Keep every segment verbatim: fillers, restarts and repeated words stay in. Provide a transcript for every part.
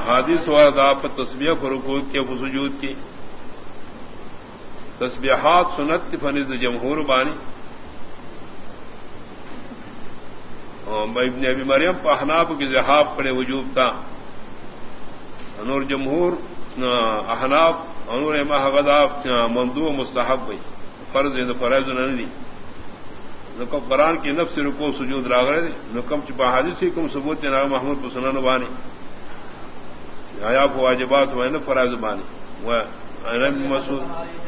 احادیث واردا پر تسبیح فرقوت کے سجود کی تسبیحات سنت فنز جمہور بانی ابن ابی مریم احناف کی ذہاب پڑے وجوب تھا انور جمہور احناف انور محغدا مندوب مستحب بھائی فرض فرض نندی نکم قرآن کی نفس رکو سجود راگ رہے نکم چپا حادث ہی کم ثبوت جناب محمود پسنن بانی آیا واجبات ہوئے نا فرائض بانی وہ مسعود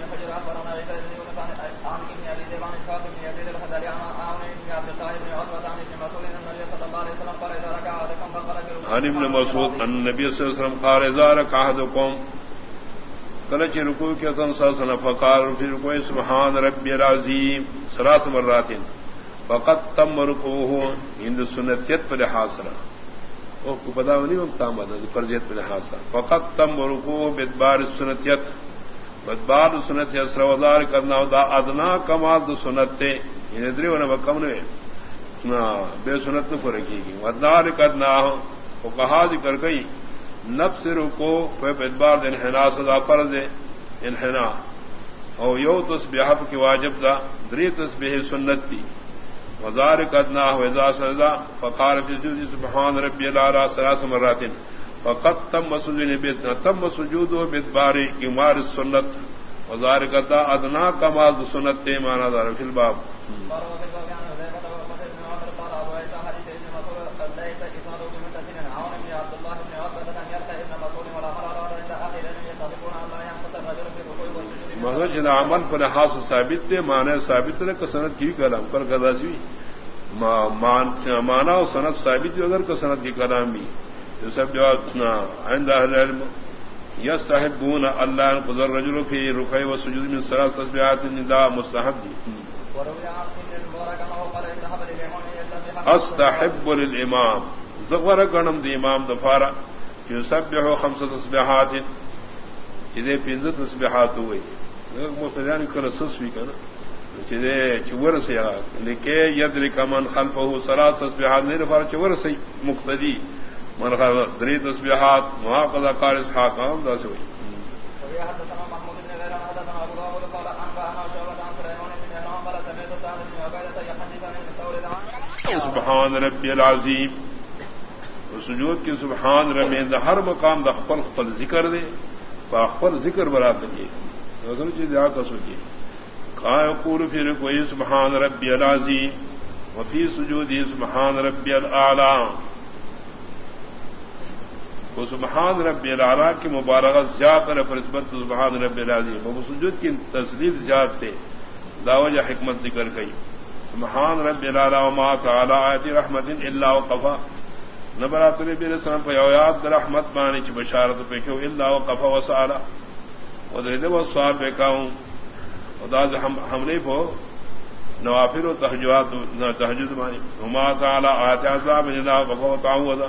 عن ابن مسعود ان نبی صلی اللہ علیہ وسلم قال اذا ركع احدكم کلچ رکوع کے تن سنا فقال فی رکوع سبحان ربی العظیم ثلاث مرات فقد تم رکوعه عند سنتیت پر حاصل او کو پتہ نہیں وقت آمد فرضیت پر حاصل فقد تم رکوع بدبار السنتیت بدبار سنت سروازار کرنا دا ادنا کمال دو سنت یہ ندری ہونا بکم نے بے سنت نہ فرقی گی ودار کرنا وہ کہا ذکر گئی نفس رکو بدبار انحنا سدا فرض انحنا او یو تسبیح کی واجب دا دری تسبیح سنت تھی وزار کرنا وزا سجدا فقال فی سجود سبحان ربی الاعلی ثلاث مرات فقد تم سجود تم سجود بدبار کمار السنت وزار کرتا ادنا کمال سنت تے مانا دار فی الباب محض عمل پر لحاظ ثابت تھے مانا ثابت رہے کہ صنعت کی کلام پر گداسی مانا اور صنعت ثابت اگر کہ صنعت کی کلام بھی یہ سب جواب عند اہل العلم یستحبون اللہ قدر رجل فی رکوع و سجود من ثلاث تسبیحات النداء مستحب دی استحب للامام زغور گنم دی امام دفارا یسبح خمس تسبیحات جدے پنج تسبیحات ہوئی مفتدیان کل سسوی کنا جدے چور سے لکے یدرک من خلفه ثلاث تسبیحات نہیں دفارا چور سے مقتدی من خلف دری تسبیحات محافظہ قال اسحاق ہم دا سے ہوئی سبحان ربی العظیم سجود کی سبحان ربی ہر مقام دا خپل خپل ذکر دے باخبر ذکر برات دیے نظر چیز آ کا سوچیے کا یقول فی رکوعہ سبحان ربی العظیم وفی سجودہ سبحان ربی الاعلی وہ سبحان ربی الاعلی کی مبالغت زیادہ پر نسبت سبحان ربی العظیم وہ سجود کی تسلیل زیادہ تھے داوجہ حکمت ذکر گئی سبحان ربی الاعلی وما تعالی آیت رحمت الا وقفا نبرات نبی علیہ السلام پر یاد رحمت مانی چ بشارت پہ کیوں الا وقفا وسالا ودرد والصاب پہ کہوں خدا ہم ہم نے وہ نوافل و تہجدات تہجد مانی وما تعالی آیت عذاب الا وقفا تعوذ